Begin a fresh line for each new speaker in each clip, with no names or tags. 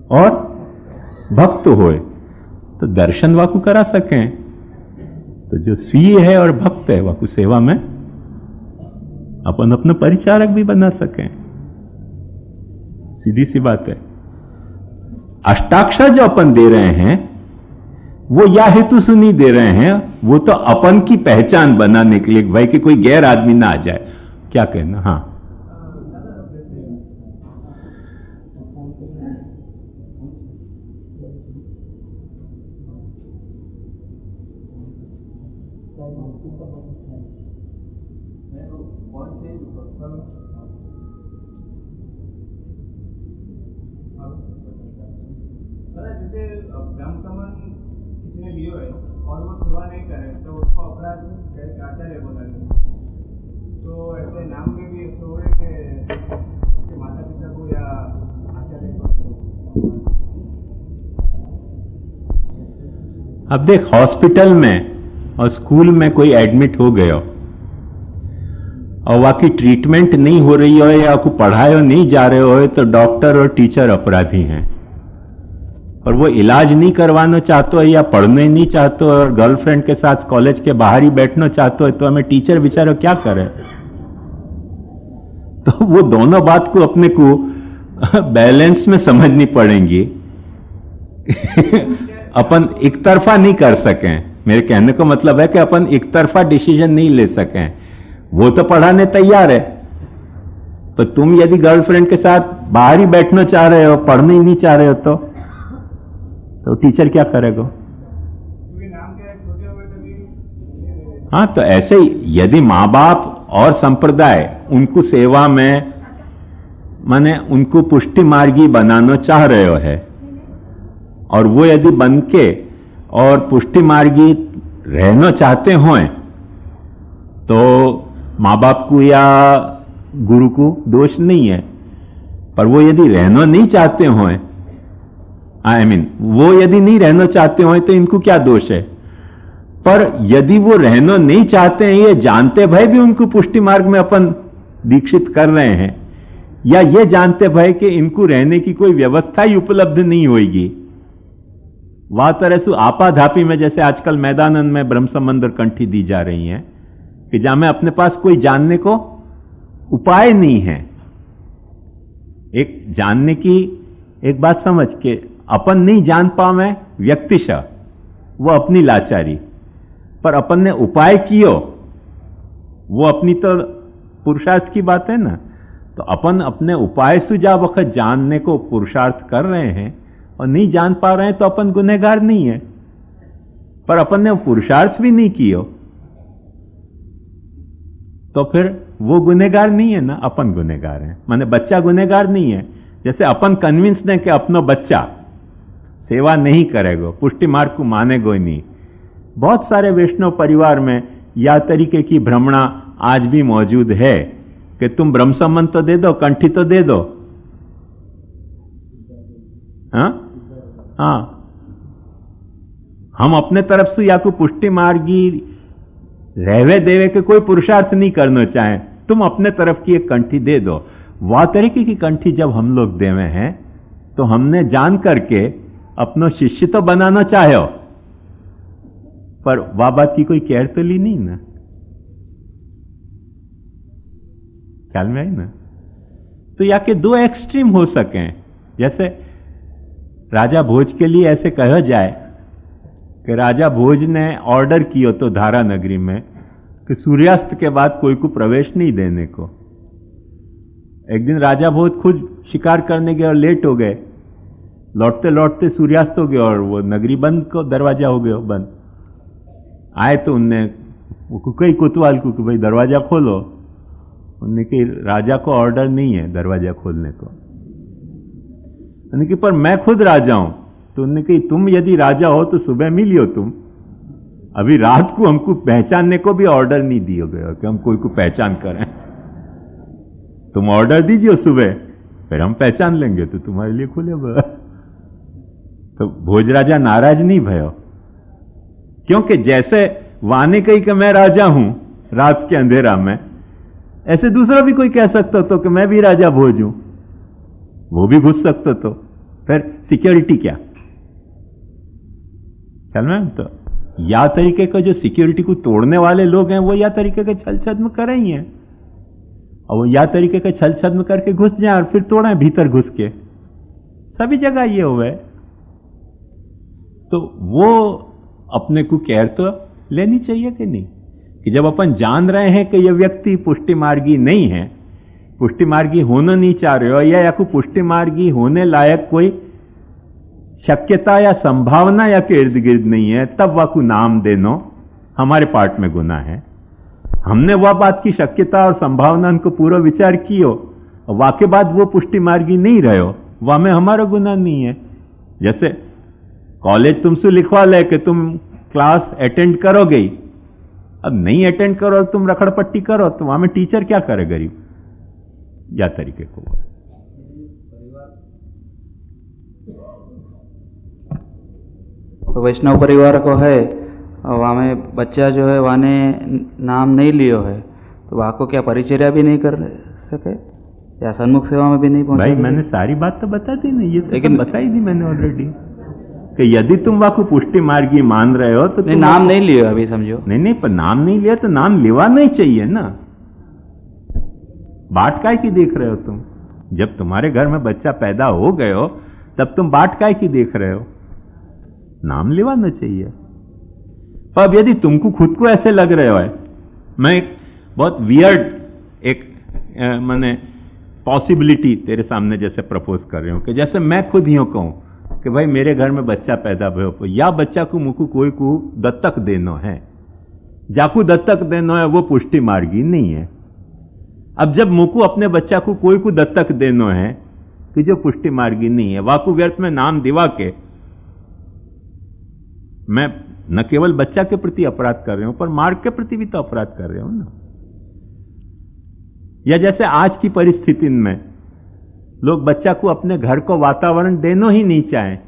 और भक्त होए, तो दर्शन वाकु करा सकें। तो जो स्वीय है और भक्त है वाकु सेवा में अपन अपना परिचारक भी बना सकें। सीधी सी बात है। अष्टाक्षर जो अपन दे रहे हैं वो या हेतु से नहीं दे रहे हैं, वो तो अपन की पहचान बनाने के लिए, भाई कि कोई गैर आदमी ना आ जाए। क्या कहना? हाँ,
जैसे ब्रह्म संबंध किसी ने लियो है और वो सेवा नहीं करे तो उसको अपराध आचार्य बोला है। तो ऐसे नाम में भी ऐसे हो कि माता पिता को या आचार्य को।
अब देख, हॉस्पिटल में और स्कूल में कोई एडमिट हो गया और वाकई ट्रीटमेंट नहीं हो रही हो या आपको पढ़ाए नहीं जा रहे हो, तो डॉक्टर और टीचर अपराधी हैं। और वो इलाज नहीं करवाना चाहते हो या पढ़ने नहीं चाहते हो और गर्लफ्रेंड के साथ कॉलेज के बाहर ही बैठना चाहते हो, तो हमें टीचर बेचारा क्या करे? तो वो दोनों बात को अपने को बैलेंस में समझनी पड़ेंगी। अपन एक तरफा नहीं कर सकें। मेरे कहने का मतलब है कि अपन एक तरफा डिसीजन नहीं ले सकें। वो तो पढ़ाने तैयार है, तो तुम यदि गर्लफ्रेंड के साथ बाहर ही बैठना चाह रहे हो, पढ़ने ही नहीं चाह रहे हो, तो टीचर क्या करेगा? हाँ, तो ऐसे ही यदि मां बाप और संप्रदाय उनको सेवा में माने उनको पुष्टि मार्गी बनाना चाह रहे हो है, और वो यदि बन के और पुष्टि मार्गी रहना चाहते हो, तो मां बाप को या गुरु को दोष नहीं है। पर वो यदि रहना नहीं चाहते हो, वो यदि नहीं रहना चाहते हो तो इनको क्या दोष है? पर यदि वो रहना नहीं चाहते हैं, ये जानते भय भी उनको पुष्टि मार्ग में अपन दीक्षित कर रहे हैं, या ये जानते भय कि इनको रहने की कोई व्यवस्था ही उपलब्ध नहीं होगी, वह तरह से आपाधापी में, जैसे आजकल मैदानंद में ब्रह्म संबंध और कंठी दी जा रही हैं कि जहां में अपने पास कोई जानने को उपाय नहीं है। एक जानने की एक बात समझ के अपन नहीं जान पावे व्यक्तिशः, वो अपनी लाचारी, पर अपन ने उपाय कियो वो अपनी तो पुरुषार्थ की बात है ना। तो अपन अपने उपाय से जा वक्त जानने को पुरुषार्थ कर रहे हैं और नहीं जान पा रहे हैं, तो अपन गुनहगार नहीं है। पर अपन ने पुरुषार्थ भी नहीं कियो तो फिर वो गुनहगार नहीं है ना, अपन गुनहगार है। माने बच्चा गुनहगार नहीं है। जैसे अपन कन्विंस्ड है कि अपना बच्चा सेवा नहीं करेगा, पुष्टि मार्ग को मानेगा ही नहीं। बहुत सारे वैष्णव परिवार में यह तरीके की भ्रमणा आज भी मौजूद है कि तुम ब्रह्म संबंध तो दे दो, कंठी तो दे दो। हाँ, हम अपने तरफ से या कोई पुष्टि मार्गी रहवे देवे के कोई पुरुषार्थ नहीं करना चाहें, तुम अपने तरफ की एक कंठी दे दो। वह तरीके की कंठी जब हम लोग देवे हैं, तो हमने जान करके अपना शिष्य तो बनाना चाहे, पर वह बात की कोई केयर तो ली नहीं ना। ख्याल में आई ना? तो या के दो एक्सट्रीम हो सकें। जैसे राजा भोज के लिए ऐसे कहा जाए कि राजा भोज ने ऑर्डर किया तो धारा नगरी में कि सूर्यास्त के बाद कोई को प्रवेश नहीं देने को। एक दिन राजा भोज खुद शिकार करने गए और लेट हो गए, लौटते लौटते सूर्यास्त हो गया और वो नगरी बंद को दरवाजा हो गया बंद। आए तो उनने कई कोतवाल को कि भाई दरवाजा खोलो। उन्होंने कि राजा को ऑर्डर नहीं है दरवाजा खोलने को। उन्होंने कि पर मैं खुद राजा हूं। तो उन्होंने कि तुम यदि राजा हो तो सुबह मिलियो तुम, अभी रात को हमको पहचानने को भी ऑर्डर नहीं दिया गया कि हम कोई को पहचान करें। तुम ऑर्डर दीजिए सुबह, फिर हम पहचान लेंगे तो तुम्हारे लिए खुले। तो भोज राजा नाराज नहीं भयो, क्योंकि जैसे वाने कही कि मैं राजा हूं रात के अंधेरा में, ऐसे दूसरा भी कोई कह सकता तो कि मैं भी राजा भोज हूं, वो भी घुस सकता तो। फिर सिक्योरिटी क्या? चल मैम, तो या तरीके का जो सिक्योरिटी को तोड़ने वाले लोग हैं वो या तरीके का छल छद्म कर रही हैं, और वो या तरीके का छल छद्म करके घुस जाए और फिर तोड़े भीतर घुस के। सभी जगह ये हुआ है। तो वो अपने को केयर तो लेनी चाहिए कि नहीं, कि जब अपन जान रहे हैं कि यह व्यक्ति पुष्टि मार्गी नहीं है, पुष्टि मार्गी होना नहीं चाह रहे हो, या को पुष्टि मार्गी होने लायक कोई शक्यता या संभावना या के इर्द गिर्द नहीं है, तब वाकु नाम देनो हमारे पार्ट में गुनाह है। हमने वह बात की शक्यता और संभावना उनको पूरा विचार कियो, और वाके बाद वो पुष्टि मार्गी नहीं रहे हो, वह में हमारा गुनाह नहीं है। जैसे कॉलेज तुमसे लिखवा ले कि तुम क्लास अटेंड करोगे ही, अब नहीं अटेंड करो, तुम रखड़पट्टी करो, तो वहां में टीचर क्या करे गरीब? या तरीके को
तो वैष्णव परिवार को है, और वहाँ में बच्चा जो है वहाँ ने नाम नहीं लियो है, तो वहाँ को क्या परिचर्या भी नहीं कर सके या सन्मुख सेवा में भी नहीं पहुंचे?
भाई मैंने सारी बात तो बता दी ना, ये तो लेकिन बताई दी मैंने ऑलरेडी, कि यदि तुम वहाँ को पुष्टि मार्गी मान रहे हो तो
नहीं, नाम नहीं लियो अभी समझो।
नहीं, पर नाम नहीं लिया तो नाम लिवा नहीं चाहिए ना। बाट काय की देख रहे हो तुम? जब तुम्हारे घर में बच्चा पैदा हो गए हो तब तुम बाट काय की देख रहे हो? नाम लिवाना चाहिए। पर अब यदि तुमको खुद को ऐसे लग रहे हो, मैं एक बहुत वियर्ड एक मैंने पॉसिबिलिटी तेरे सामने जैसे प्रपोज कर रही हूं, कि जैसे मैं खुद ही कहूं कि भाई मेरे घर में बच्चा पैदा भयो, या बच्चा को मुकु कोई को दत्तक देनो है, जाकू दत्तक देनो है वो पुष्टि मार्गी नहीं है। अब जब मुकु अपने बच्चा को कोई को दत्तक देनो है कि जो पुष्टि मार्गी नहीं है, वाकु व्यर्थ में नाम दिवा के मैं न केवल बच्चा के प्रति अपराध कर रहे हूं, पर मार्ग के प्रति भी तो अपराध कर रहे हो ना। या जैसे आज की परिस्थिति में लोग बच्चा को अपने घर को वातावरण देना ही नहीं चाहें,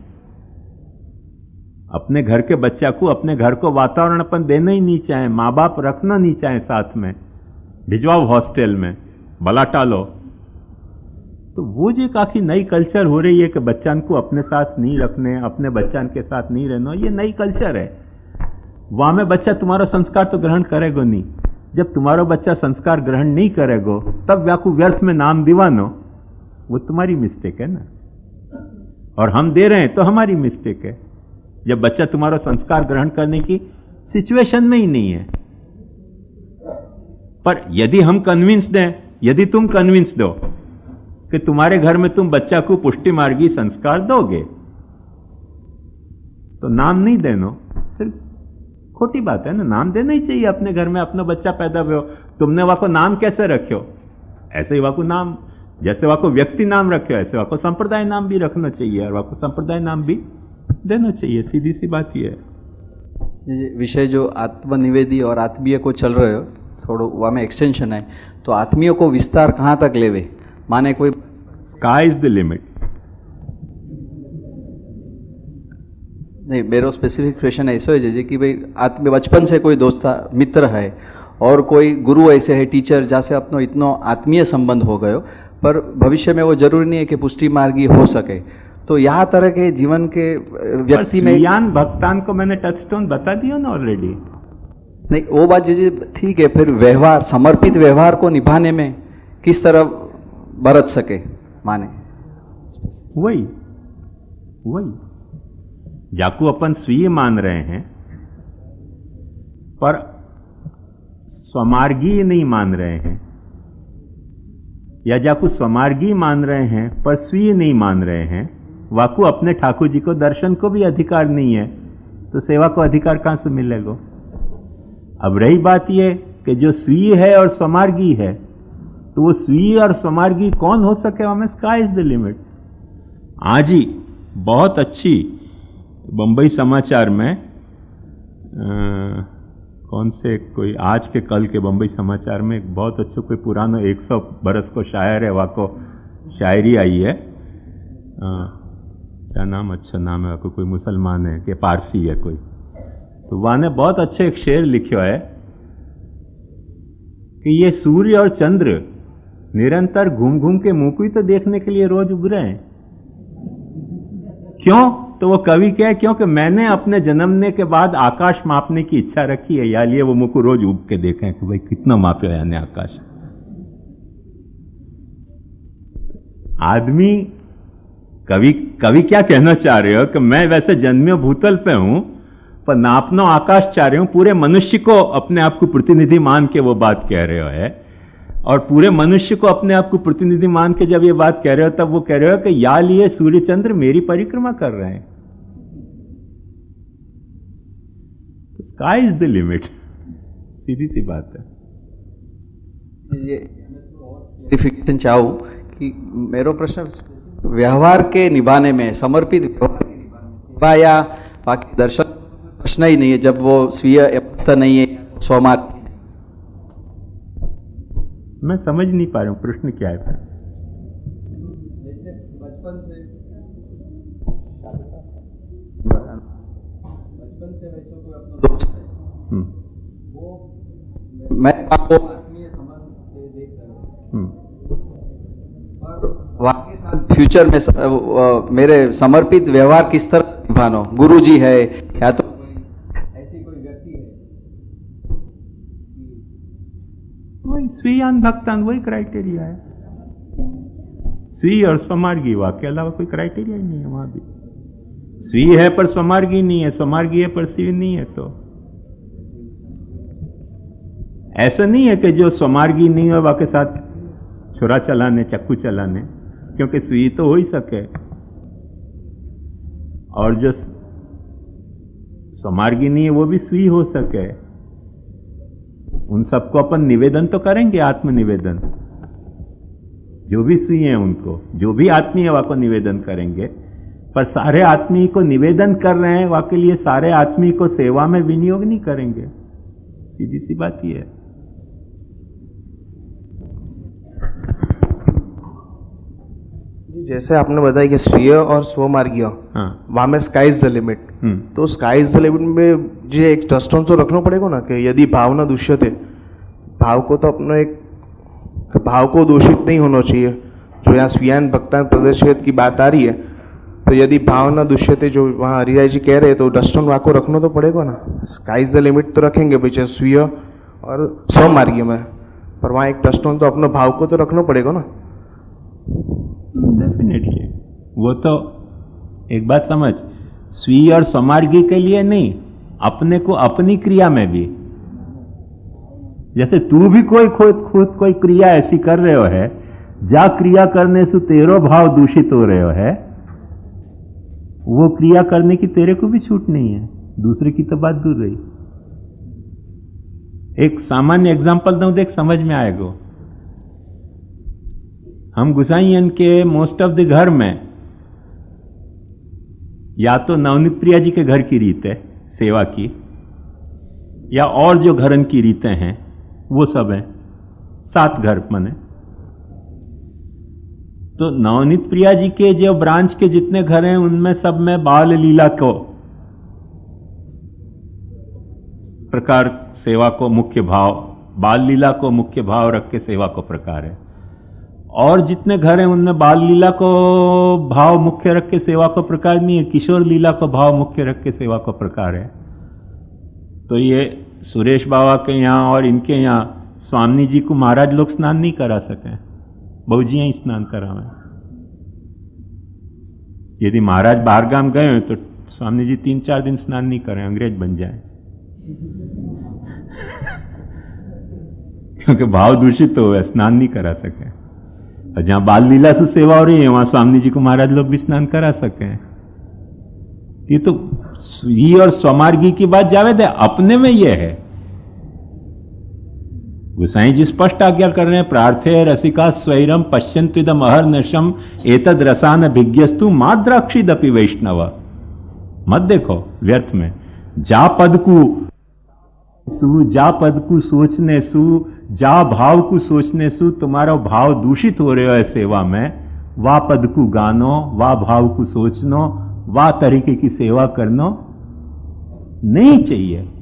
अपने घर के बच्चा को अपने घर को वातावरण अपन देना ही नहीं चाहें, मां बाप रखना नहीं चाहें साथ में, भिजवाओ हॉस्टल में, भला टालो। तो वो जो काफी नई कल्चर हो रही है कि बच्चन को अपने साथ नहीं रखने, अपने बच्चन के साथ नहीं रहना, ये नई कल्चर है। वहां में बच्चा तुम्हारा संस्कार तो ग्रहण करेगा नहीं। जब तुम्हारा बच्चा संस्कार ग्रहण नहीं करेगा तब व्याकु व्यर्थ में नाम दिवानो, वो तुम्हारी मिस्टेक है ना, और हम दे रहे हैं तो हमारी मिस्टेक है। जब बच्चा तुम्हारा संस्कार ग्रहण करने की सिचुएशन में ही नहीं है। पर यदि हम कन्विंस दें, यदि तुम कन्विंस दो कि तुम्हारे घर में तुम बच्चा को पुष्टि मार्गी संस्कार दोगे, तो नाम नहीं देनो, फिर खोटी बात है ना। नाम देना ही चाहिए। अपने घर में अपना बच्चा पैदा हुआ, तुमने वहां को नाम कैसे रखो? ऐसे ही वहां को नाम, जैसे वहां को व्यक्ति नाम रखे ऐसे वहां को संप्रदाय नाम भी रखना चाहिए, और वहां को संप्रदाय नाम भी देना चाहिए। सीधी सी बात यह है।
विषय जो आत्मनिवेदी और आत्मीय को चल रहे हो, थोड़ा वहां में एक्सटेंशन है, तो आत्मीय को विस्तार कहां तक लेवे? माने कोई
स्काई इज द लिमिट।
नहीं, मेरा स्पेसिफिक क्वेश्चन ऐसा है जी कि भाई आत्म बचपन से कोई दोस्त मित्र है और कोई गुरु ऐसे है, टीचर, जैसे अपनो इतना आत्मीय संबंध हो गयो, पर भविष्य में वो जरूरी नहीं है कि पुष्टि मार्गी हो सके। तो यहाँ तरह के जीवन के व्यक्ति में
ज्ञान भक्तान को मैंने टचस्टोन बता दिया ना ऑलरेडी।
नहीं, वो बात जी ठीक है, फिर व्यवहार, समर्पित व्यवहार को निभाने में किस तरह बरत सके, माने
वही जाकू अपन स्वीय मान रहे हैं पर स्वमार्गीय नहीं मान रहे हैं, या जाकू स्वमार्गी मान रहे हैं पर स्वीय नहीं मान रहे हैं, वाकू अपने ठाकुर जी को दर्शन को भी अधिकार नहीं है, तो सेवा को अधिकार कहां से मिलेगा? अब रही बात यह कि जो स्वीय है और स्वमार्गी है, तो वो स्वीय और स्वमार्गी कौन हो सके? हमें स्काई इज द लिमिट। आज ही बहुत अच्छी बंबई समाचार में कौन से कोई आज के कल के बंबई समाचार में एक बहुत अच्छा कोई पुराना 100 बरस को शायर है, वहाँ को शायरी आई है, क्या नाम, अच्छा नाम है, कोई मुसलमान है कि पारसी है कोई, तो वहाँ ने बहुत अच्छा एक शेर लिखा है कि ये सूर्य और चंद्र निरंतर घूम घूम के मुंह को ही तो देखने के लिए रोज उग रहे हैं। क्यों? तो वो कवि क्या है, क्योंकि मैंने अपने जन्मने के बाद आकाश मापने की इच्छा रखी है, या लिए वो मुझको रोज उब के देखें कि भाई कितना मापे यानी आकाश। आदमी कवि क्या कहना चाह रहे हो कि मैं वैसे जन्मियो भूतल पे हूं, पर नापनो आकाश चाह रहे हूं। पूरे मनुष्य को अपने आप को प्रतिनिधि मान के वो बात कह रहे हो है, और पूरे मनुष्य को अपने आप को प्रतिनिधि मान के जब ये बात कह रहे हो, तब वो कह रहे हो कि या लिए सूर्य चंद्र मेरी परिक्रमा कर रहे हैं। स्काई इज द लिमिट, सीधी सी बात है।
ये क्लैरिफिकेशन चाहूँ कि मेरा प्रश्न व्यवहार के निभाने में, समर्पित व्यवहार के निभाने में, या बाकी दर्शन प्रश्न ही नहीं है जब वो स्वीय नहीं है, स्वमात।
मैं समझ नहीं पा रहा हूं प्रश्न क्या है।
जैसे बचपन से वैसे कोई अपना दोस्त है, वो मैं आपको आत्मीय संबंध से देख रहा हूँ, और वाकई साथ फ्यूचर में मेरे समर्पित व्यवहार किस तरह निभाना, गुरु जी है या तो ऐसी कोई व्यक्ति है,
वही स्वीयान भक्तान, वही क्राइटेरिया है। स्वी और स्वमार्गी, वाक्य अलावा कोई क्राइटेरिया ही नहीं है वहां भी। स्वी है पर स्वमार्गी नहीं है, स्वमार्गी है पर स्वी नहीं है। तो ऐसा नहीं है कि जो स्वमार्गी नहीं है वाके साथ छुरा चलाने, चक्कू चलाने, क्योंकि स्वी तो हो ही सके, और जो स्वमार्गी नहीं है वो भी स्वी हो सके। उन सबको अपन निवेदन तो करेंगे, आत्मनिवेदन। जो भी स्वी हैं उनको, जो भी आत्मी है वाको निवेदन करेंगे, पर सारे आत्मी को निवेदन कर रहे हैं, वाके लिए सारे आत्मी को सेवा में विनियोग नहीं करेंगे। सीधी सी बात ही है।
जैसे आपने बताया कि स्वीय और स्वमार्गीय,
हाँ,
वहां में स्काई इज द लिमिट। तो स्काई इज द लिमिट में जो एक दृष्टांत तो रखना पड़ेगा ना, कि यदि भावना दूषित है, भाव को तो अपना एक भाव को दूषित नहीं होना चाहिए। जो यहाँ स्वीयान भक्तान प्रदर्शित की बात आ रही है, तो यदि भावना दूषित है, जो वहाँ हरिराय जी कह रहे हैं, तो दृष्टांत वहाँ को रखना तो पड़ेगा ना। स्काई इज द लिमिट तो रखेंगे भाई, चाहे स्वीय और स्वमार्गीय में, पर वहाँ एक दृष्टांत तो अपने भाव को तो रखना पड़ेगा ना।
डेफिनेटली। वो तो एक बात समझ, स्वी और स्वमार्गी के लिए नहीं, अपने को अपनी क्रिया में भी। जैसे तू भी कोई खुद कोई क्रिया ऐसी कर रहे हो है, जा क्रिया करने से तेरो भाव दूषित हो रहे हो है, वो क्रिया करने की तेरे को भी छूट नहीं है, दूसरे की तो बात दूर रही। एक सामान्य एग्जांपल दूं, देख समझ में आएगा। हम गुसाईयन के मोस्ट ऑफ द घर में या तो नवनीत प्रिया जी के घर की रीत है सेवा की, या और जो घरन की रीतें हैं वो सब हैं, 7 घर मने। तो नवनीत प्रिया जी के जो ब्रांच के जितने घर हैं उनमें सब में बाल लीला को प्रकार सेवा को मुख्य भाव, बाल लीला को मुख्य भाव रख के सेवा को प्रकार है। और जितने घर हैं उनमें बाल लीला को भाव मुख्य रख के सेवा को प्रकार नहीं है, किशोर लीला को भाव मुख्य रख के सेवा को प्रकार है। तो ये सुरेश बाबा के यहाँ और इनके यहाँ स्वामी जी को महाराज लोग स्नान नहीं करा सके, बहुजियां ही स्नान करावे। यदि महाराज बाहरगाम गए हो तो स्वामी जी 3-4 दिन स्नान नहीं करें, अंग्रेज बन जाए क्योंकि भाव दूषित हो, स्नान नहीं करा सके। और जहां बाल लीला से सेवा हो रही है वहां स्वामी जी को महाराज लोग भी स्नान करा सके। ये तो स्वी और स्वमार्गी की बात जावेद है, अपने में यह है। गोसाई जी स्पष्ट आज्ञा कर रहे हैं, प्रार्थे रसिका स्वैरम पश्यंतिदम अहर्निशम एतद रसान भिज्ञस्तु माद्राक्षिदपि वैष्णव। मत देखो व्यर्थ में। जा पद को सोचने सु, जा भाव को सोचने सु तुम्हारा भाव दूषित हो रहे हो सेवा में, वा पद को गानो, वा भाव को सोचनो, वा तरीके की सेवा करनो नहीं चाहिए।